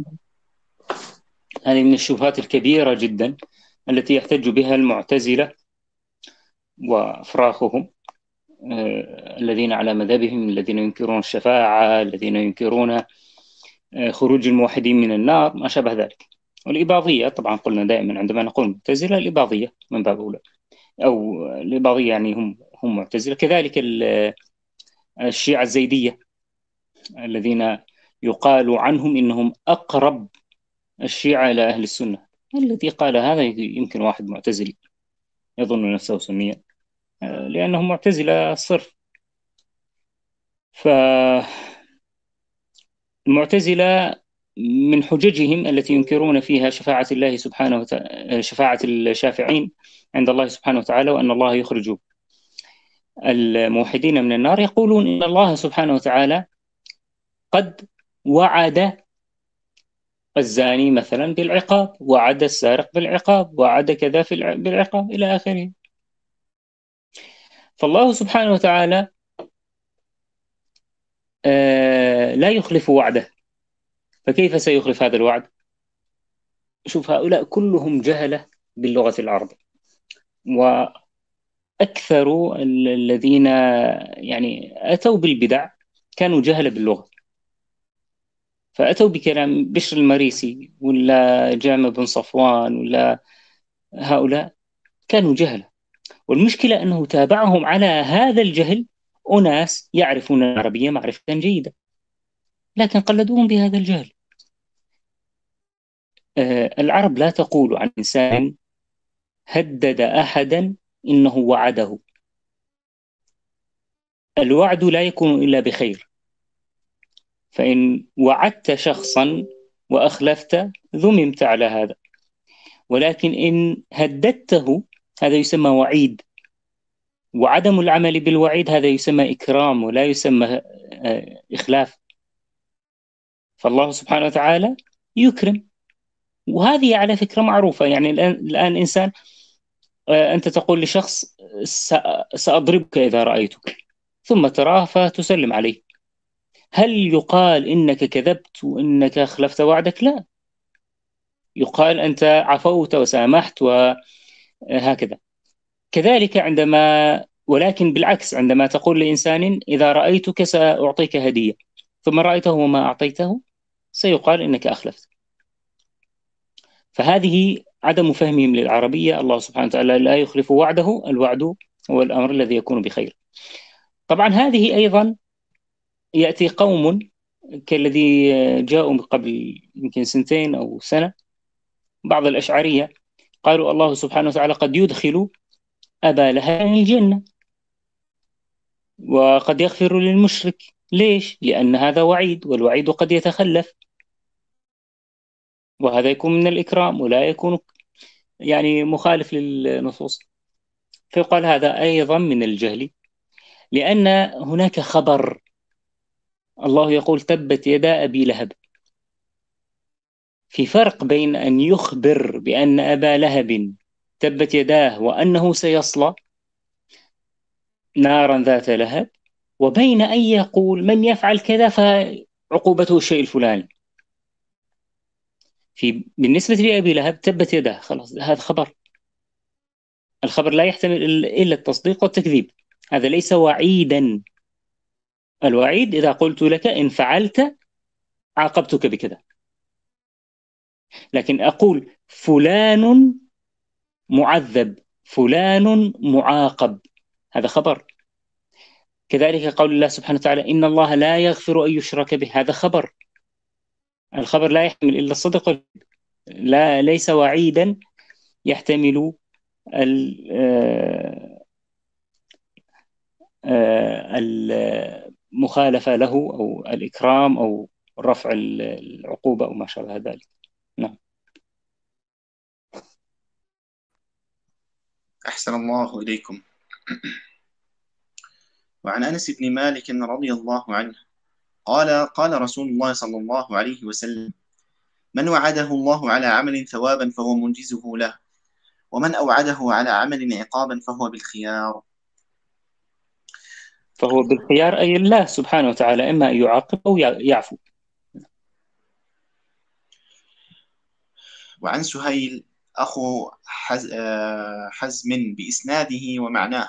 هذه من الشبهات الكبيرة جدا التي يحتج بها المعتزلة وأفراخهم آه الذين على مذهبهم الذين ينكرون الشفاعة الذين ينكرون خروج الموحدين من النار ما شابه ذلك. والإباضية طبعا قلنا دائما عندما نقول معتزلة الإباضية من باب أولى أو الإباضية يعني هم هم معتزلة. كذلك الشيعة الزيدية الذين يقال عنهم إنهم أقرب الشيعة إلى أهل السنة. الذي قال هذا يمكن واحد معتزلي يظن نفسه سنيا لأنهم معتزلة صرف. ف المعتزلة من حججهم التي ينكرون فيها شفاعة الله سبحانه وتعالى شفاعة الشافعين عند الله سبحانه وتعالى وأن الله يخرج الموحدين من النار يقولون إن الله سبحانه وتعالى قد وعد الزاني مثلا بالعقاب وعد السارق بالعقاب وعد كذا بالعقاب إلى آخره. فالله سبحانه وتعالى آه لا يخلف وعده فكيف سيخلف هذا الوعد؟ شوف هؤلاء كلهم جهلة باللغة العربية وأكثر الذين يعني أتوا بالبدع كانوا جهلة باللغة فأتوا بكلام بشر المريسي ولا جامع بن صفوان ولا هؤلاء كانوا جهلة. والمشكلة أنه تابعهم على هذا الجهل أناس يعرفون العربية معرفة جيدة لكن قلدوهم بهذا الجهل. آه العرب لا تقول عن إنسان هدد أحدا إنه وعده. الوعد لا يكون إلا بخير فإن وعدت شخصا وأخلفت ذممت على هذا ولكن إن هددته هذا يسمى وعيد وعدم العمل بالوعيد هذا يسمى إكرام ولا يسمى آه إخلاف. فالله سبحانه وتعالى يكرم وهذه على فكرة معروفة. يعني الآن الآن إنسان، أنت تقول لشخص سأضربك إذا رأيتك، ثم تراه فتسلم عليه، هل يقال إنك كذبت وإنك أخلفت وعدك؟ لا، يقال أنت عفوت وسامحت وهكذا. كذلك عندما، ولكن بالعكس، عندما تقول لإنسان إذا رأيتك سأعطيك هدية، ثم رأيته وما أعطيته، سيقال إنك أخلفت. فهذه عدم فهمهم للعربية. الله سبحانه وتعالى لا يخلف وعده، الوعد هو الأمر الذي يكون بخير. طبعا هذه أيضا يأتي قوم كالذي جاءوا قبل يمكن سنتين أو سنة، بعض الأشعرية قالوا الله سبحانه وتعالى قد يدخل أبا لهب الجنة وقد يغفر للمشرك. ليش؟ لأن هذا وعيد، والوعيد قد يتخلف، وهذا يكون من الإكرام ولا يكون يعني مخالف للنصوص. فيقال هذا أيضا من الجهل، لأن هناك خبر. الله يقول تبت يدا أبي لهب. في فرق بين أن يخبر بأن أبا لهب تبت يداه وأنه سيصلى نارا ذات لهب، وبين أن يقول من يفعل كذا فعقوبته الشيء الفلاني. في بالنسبة لأبي لهب تبت يداه، خلاص هذا خبر. الخبر لا يحتمل إلا التصديق والتكذيب، هذا ليس وعيدا. الوعيد إذا قلت لك إن فعلت عاقبتك بكذا، لكن أقول فلان معذب، فلان معاقب، هذا خبر. كذلك قول الله سبحانه وتعالى إن الله لا يغفر أن يشرك به، هذا خبر. الخبر لا يحتمل إلا الصدق، لا ليس وعيدا يحتمل المخالفة له أو الإكرام أو رفع العقوبة أو ما شابه ذلك. نعم. أحسن الله إليكم. وعن أنس بن مالك رضي الله عنه قال قال رسول الله صلى الله عليه وسلم من وعده الله على عمل ثوابا فهو منجزه له، ومن أوعده على عمل عقابا فهو بالخيار. فهو بالخيار أي الله سبحانه وتعالى إما أن يعاقب أو يعفو. وعن سهيل أخو حزم بإسناده ومعناه،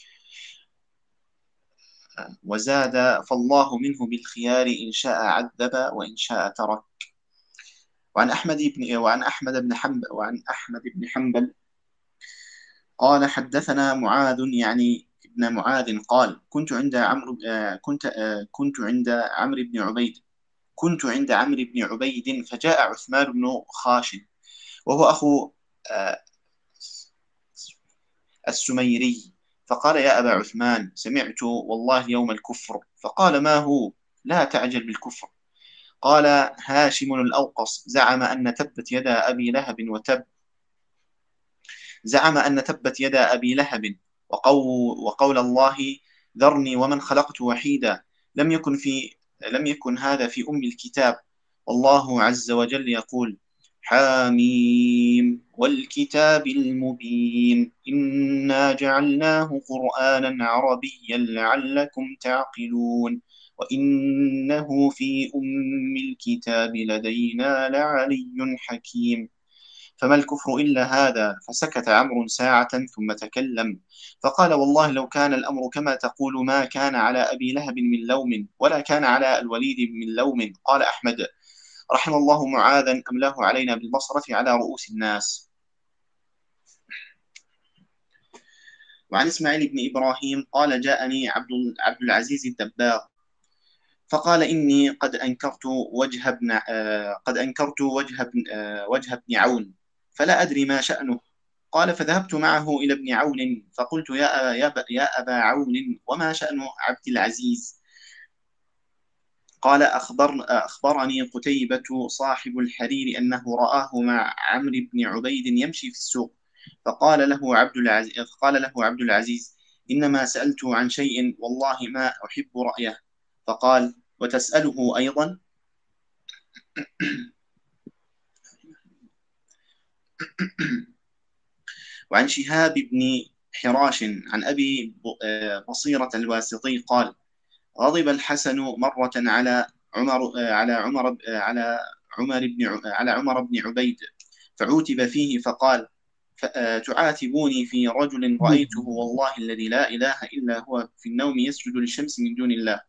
وزاد فالله منه بالخيار إن شاء عذب وإن شاء ترك. وعن أحمد بن وعن أحمد بن حنبل وعن أحمد بن حنبل قال حدثنا معاذ يعني ابن معاذ قال كنت عند عمرو كنت كنت عند عمرو بن عبيد كنت عند عمرو بن عبيد فجاء عثمان بن خاشد وهو أخو السميري، فقال يا أبا عثمان سمعت والله يوم الكفر. فقال ما هو؟ لا تعجل بالكفر. قال هاشم الأوقص زعم أن تبت يدا أبي لهب وتب زعم أن تبت يدا أبي لهب وقول, وقول الله ذرني ومن خلقت وحيدا لم يكن في لم يكن هذا في أم الكتاب. والله عز وجل يقول حاميم والكتاب المبين إنا جعلناه قرآنا عربيا لعلكم تعقلون وإنه في أم الكتاب لدينا لعلي حكيم. فما الكفر إلا هذا؟ فسكت عمرو ساعة ثم تكلم فقال والله لو كان الأمر كما تقول ما كان على أبي لهب من لوم ولا كان على الوليد من لوم. قال أحمد رحم الله معاذا أملاه علينا بالبصرة على رؤوس الناس. وعن إسماعيل بن إبراهيم قال جاءني عبد عبد العزيز الدباغ فقال إني قد أنكرت وجه ابن قد أنكرت وجه ابن وجه ابن عون فلا أدري ما شأنه. قال فذهبت معه إلى ابن عون فقلت يا يا يا أبا عون وما شأن عبد العزيز؟ قال أخبر أخبرني قتيبة صاحب الحرير أنه رآه مع عمرو بن عبيد يمشي في السوق فقال له عبد العزيز قال له عبد العزيز إنما سألته عن شيء والله ما أحب رأيه. فقال وتسأله أيضا؟ وعن شهاب بن حراش عن أبي بصيرة الواسطي قال غضب الحسن مرة على عمر على عمر على عمر بن على عمر بن عبيد فعوتب فيه فقال تعاتبوني في رجل رأيته والله الذي لا إله إلا هو في النوم يسجد للشمس من دون الله.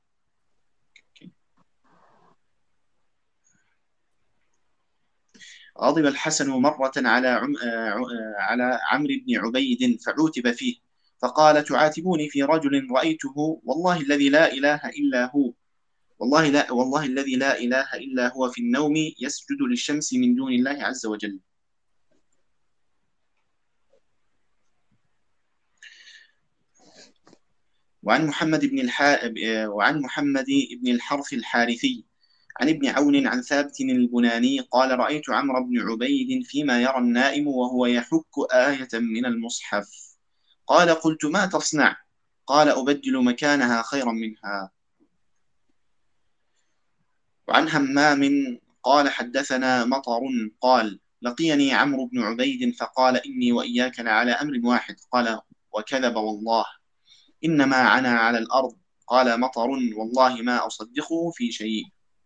غضب الحسن مرة على عم على عمرو بن عبيد فعوتب فيه فقال تعاتبوني في رجل رأيته والله الذي لا إله إلا هو والله لا والله الذي لا إله إلا هو في النوم يسجد للشمس من دون الله عز وجل. وعن محمد بن الح... وعن محمد بن الحرث الحارثي عن ابن عون عن ثابت البناني قال رأيت عمرو بن عبيد فيما يرى النائم وهو يحك آية من المصحف قال قلت ما تصنع؟ قال أبدل مكانها خيرا منها. وعن همام قال حدثنا مطر قال لقيني عمرو بن عبيد فقال إني وإياك لعلى أمر واحد قال وكذب والله إنما عنا على الأرض قال مطر والله ما أصدقه في شيء.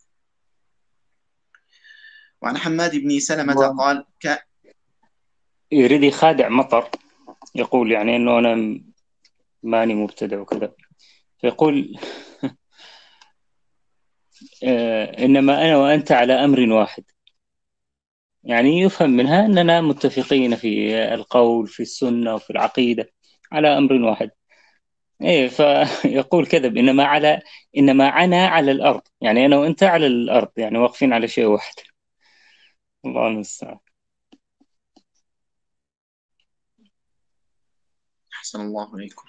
وعن حماد بن سلمة قال ك... يريد يخادع مطر، يقول يعني إنه أنا ماني مبتدع وكذا، فيقول إنما أنا وأنت على أمر واحد، يعني يفهم منها أننا متفقين في القول في السنة وفي العقيدة على أمر واحد. إيه، فيقول كذب، إنما على إنما عنا على الأرض، يعني أنا وأنت على الأرض، يعني واقفين على شيء واحد. الله المستعان. أحسن الله إليكم.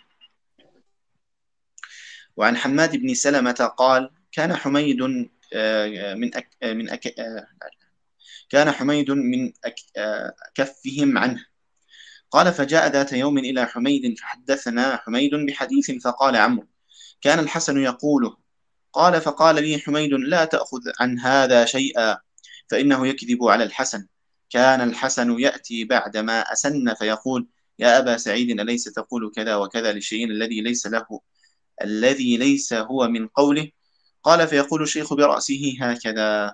وعن حماد بن سلمة قال كان حميد من أك من أك كان حميد من أكفهم عنه قال فجاء ذات يوم إلى حميد فحدثنا حميد بحديث فقال عمرو كان الحسن يقوله قال فقال لي حميد لا تأخذ عن هذا شيئا فإنه يكذب على الحسن. كان الحسن يأتي بعدما أسن فيقول يا أبا سعيد أليس تقول كذا وكذا للشيء الذي ليس له الذي ليس هو من قوله؟ قال فيقول الشيخ برأسه هكذا.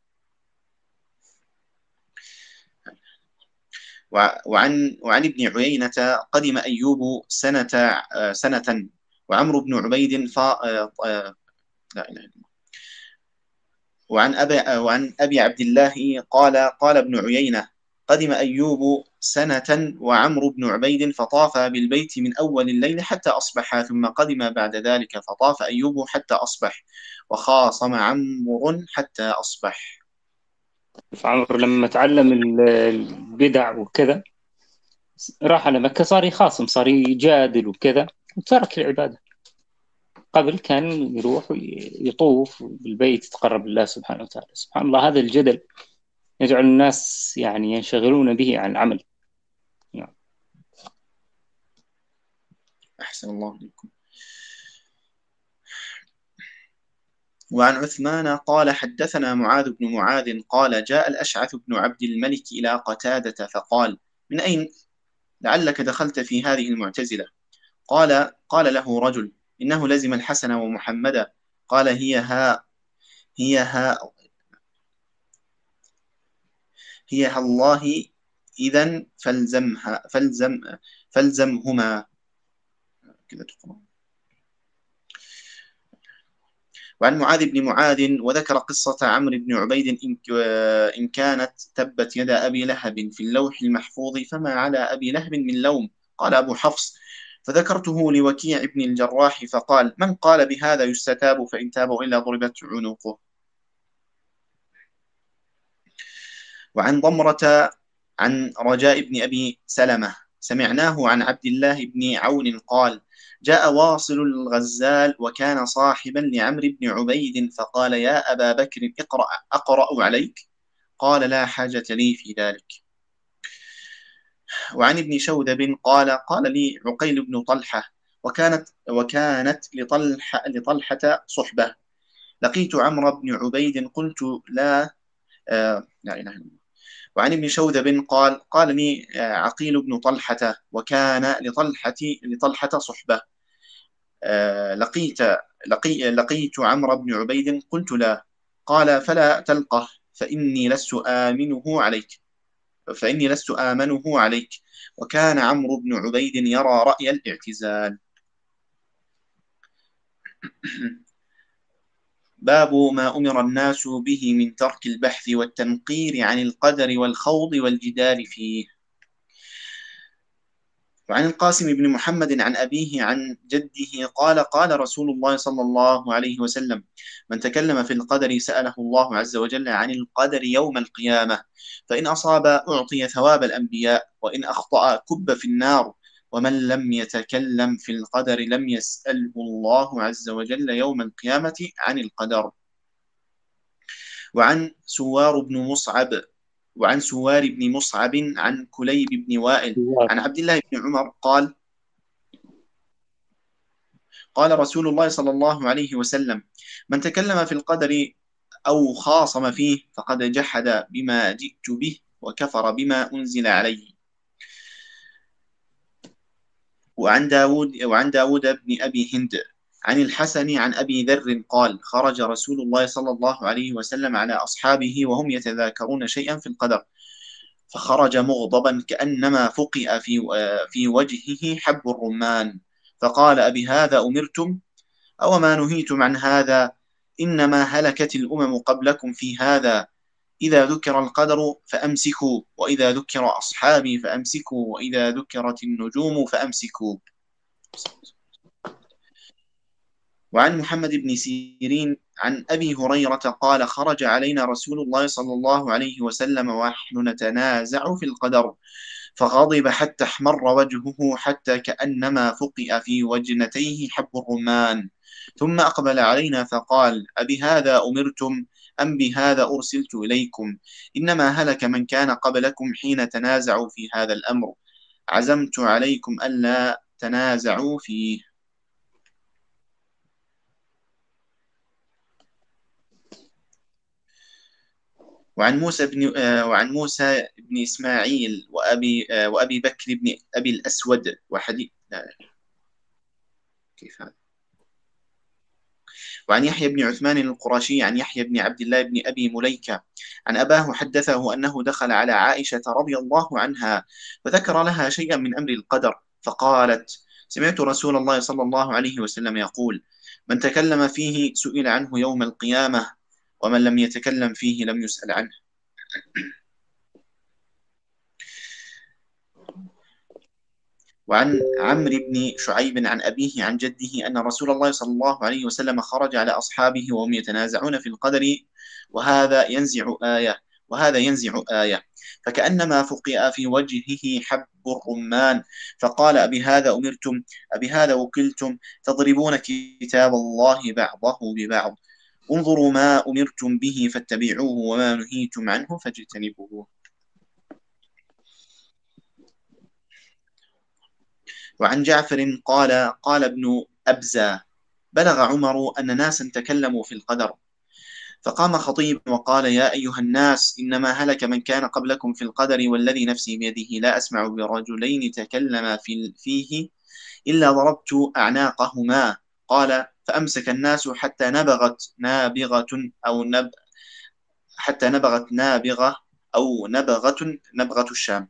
وعن وعن ابن عيينة قدم أيوب سنة سنة وعمرو بن عبيد ف لا إله إلا الله. وعن أبي وعن أبي عبد الله قال قال ابن عيينة قدم أيوب سنة وعمرو بن عبيد فطاف بالبيت من أول الليل حتى أصبح ثم قدم بعد ذلك فطاف أيوب حتى أصبح وخاصم عمرو حتى أصبح. عمرو لما تعلم البدع وكذا راح على مكة، صار يخاصم، صار يجادل وكذا، وترك العبادة. قبل كان يروح يطوف بالبيت يتقرب لله سبحانه وتعالى. سبحان الله، هذا الجدل يجعل الناس يعني ينشغلون به عن العمل. نعم. أحسن الله إليكم. وعن عثمان قال حدثنا معاذ بن معاذ قال جاء الأشعث بن عبد الملك إلى قتادة فقال من أين لعلك دخلت في هذه المعتزلة؟ قال قال له رجل إنه لزم الحسن ومحمدا. قال هي ها هي ها هي ها الله إذن فالزمها فالزم فالزمهما كذا تقرأ. وعن معاذ بن معاذ وذكر قصة عمرو بن عبيد إن كانت تبت يد أبي لهب في اللوح المحفوظ فما على أبي لهب من لوم. قال أبو حفص فذكرته لوكيع بن الجراح فقال من قال بهذا يستتاب فإن تابوا إلا ضربت عنقه. وعن ضمرة عن رجاء بن أبي سلمة سمعناه عن عبد الله بن عون قال جاء واصل الغزال وكان صاحبا لعمرو بن عبيد فقال يا أبا بكر اقرأ أقرأ عليك؟ قال لا حاجة لي في ذلك. وعن ابن شوذب قال قال لي عقيل بن طلحة وكانت وكانت لطلحة لطلحة صحبة لقيت عمرو بن عبيد قلت لا آه لا إله إلا الله وعن ابن شوذب قال قال لي عقيل بن طلحة وكان لطلحة لطلحة صحبة لقيت لقي لقيت عمرو بن عبيد قلت لا قال فلا تلقه فإني لست آمنه عليك فإني لست آمنه عليك وكان عمرو بن عبيد يرى رأي الاعتزال. باب ما أمر الناس به من ترك البحث والتنقير عن القدر والخوض والجدال فيه. وعن القاسم بن محمد عن أبيه عن جده قال قال رسول الله صلى الله عليه وسلم من تكلم في القدر سأله الله عز وجل عن القدر يوم القيامة فإن أصاب أعطي ثواب الأنبياء وإن أخطأ كب في النار ومن لم يتكلم في القدر لم يسأله الله عز وجل يوم القيامة عن القدر. وعن سوار بن مصعب وعن سوار بن مصعب عن كليب بن وائل عن عبد الله بن عمر قال قال رسول الله صلى الله عليه وسلم من تكلم في القدر أو خاصم فيه فقد جحد بما جئت به وكفر بما أنزل عليه. وعن داود وعن داود بن أبي هند عن الحسن عن أبي ذر قال خرج رسول الله صلى الله عليه وسلم على أصحابه وهم يتذاكرون شيئا في القدر فخرج مغضبا كأنما فقئ في في وجهه حب الرمان فقال أبي هذا أمرتم أو ما نهيتم عن هذا إنما هلكت الأمم قبلكم في هذا إذا ذكر القدر فأمسكوا وإذا ذكر أصحابي فأمسكوا وإذا ذكرت النجوم فأمسكوا. وعن محمد بن سيرين عن أبي هريرة قال خرج علينا رسول الله صلى الله عليه وسلم ونحن نتنازع في القدر فغضب حتى احمر وجهه حتى كأنما فقئ في وجنتيه حب الرمان ثم أقبل علينا فقال أبي هذا أمرتم أم بهذا أرسلت إليكم إنما هلك من كان قبلكم حين تنازعوا في هذا الأمر عزمت عليكم ألا تنازعوا فيه. وعن موسى بن آه وعن موسى بن إسماعيل وأبي آه وأبي بكر بن أبي الأسود وحديث كيف هذا وعن يحيى بن عثمان القرشي عن يحيى بن عبد الله بن أبي مليكة عن أباه حدثه أنه دخل على عائشة رضي الله عنها فذكر لها شيئا من أمر القدر فقالت سمعت رسول الله صلى الله عليه وسلم يقول من تكلم فيه سئل عنه يوم القيامة ومن لم يتكلم فيه لم يسأل عنه. وعن عمرو بن شعيب عن أبيه عن جده أن رسول الله صلى الله عليه وسلم خرج على أصحابه وهم يتنازعون في القدر وهذا ينزع آية وهذا ينزع آية فكأنما فقئ في وجهه حب الرمان فقال أبي هذا أمرتم أبي هذا وكلتم تضربون كتاب الله بعضه ببعض انظروا ما أمرتم به فاتبعوه وما نهيتم عنه فاجتنبوه. وعن جعفر قال قال ابن أبزة بلغ عمر أن ناسا تكلموا في القدر فقام خطيب وقال يا أيها الناس إنما هلك من كان قبلكم في القدر والذي نفسي بيده لا أسمع برجلين تكلما في فيه إلا ضربت أعناقهما. قال فأمسك الناس حتى نبغت نابغة أو نب حتى نبغت نابغة أو نبغة نبغة الشام.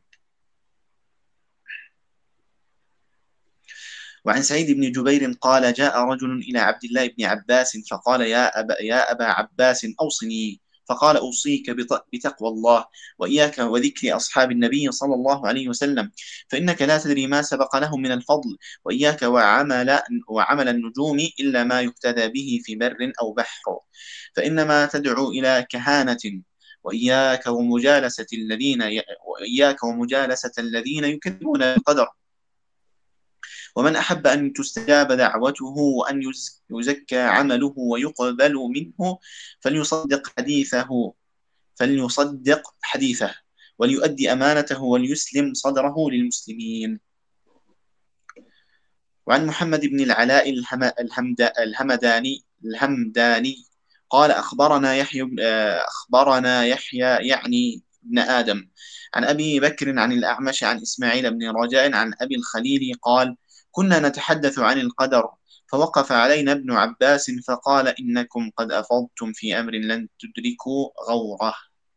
وعن سعيد بن جبير قال جاء رجل إلى عبد الله بن عباس فقال يا أبا, يا أبا عباس أوصني فقال أوصيك بتقوى الله وإياك وذكر أصحاب النبي صلى الله عليه وسلم فإنك لا تدري ما سبق لهم من الفضل وإياك وعمل, وعمل النجوم إلا ما يهتدى به في بر أو بحر فإنما تدعو إلى كهانة وإياك ومجالسة الذين وإياك ومجالسة الذين يكذبون القدر ومن أحب أن تستجاب دعوته وأن يزكى عمله ويقبل منه فليصدق حديثه فليصدق حديثه وليؤدي أمانته وليسلم صدره للمسلمين. وعن محمد بن العلاء الحمد الهمداني الهمداني قال أخبرنا يحيى أخبرنا يحيى يعني بن آدم عن أبي بكر عن الأعمش عن إسماعيل بن رجاء عن أبي الخليل قال كنا نتحدث عن القدر فوقف علينا ابن عباس فقال إنكم قد أفضتم في أمر لن تدركوا غوره.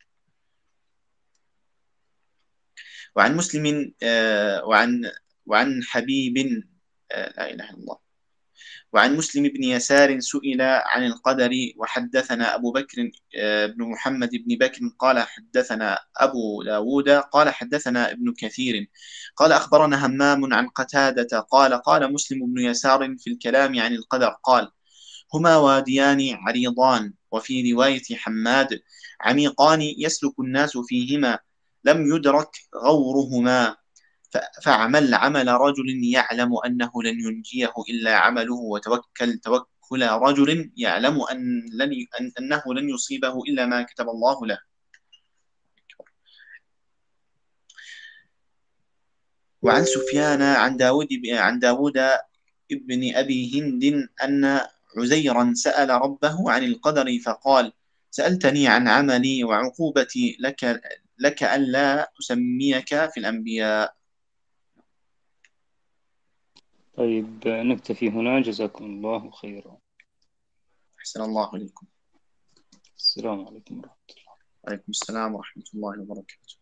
وعن مسلم آه وعن وعن حبيب آه لا إله إلا الله وعن مسلم بن يسار سئل عن القدر وحدثنا أبو بكر بن محمد بن بكر قال حدثنا أبو داود قال حدثنا ابن كثير قال أخبرنا همام عن قتادة قال قال مسلم بن يسار في الكلام عن القدر قال هما واديان عريضان وفي رواية حماد عميقان يسلك الناس فيهما لم يدرك غورهما فعمل عمل رجل يعلم أنه لن ينجيه إلا عمله وتوكل توكل رجل يعلم أن لن أن أنه لن يصيبه إلا ما كتب الله له. وعن سفيان عن داود عن داود ابن أبي هند أن عزيرا سأل ربه عن القدر فقال سألتني عن عملي وعقوبتي لك لك ألا أسميك في الأنبياء. طيب نكتفي هنا، جزاكم الله خيرا. أحسن الله إليكم. السلام عليكم ورحمة الله. وعليكم السلام ورحمة الله وبركاته.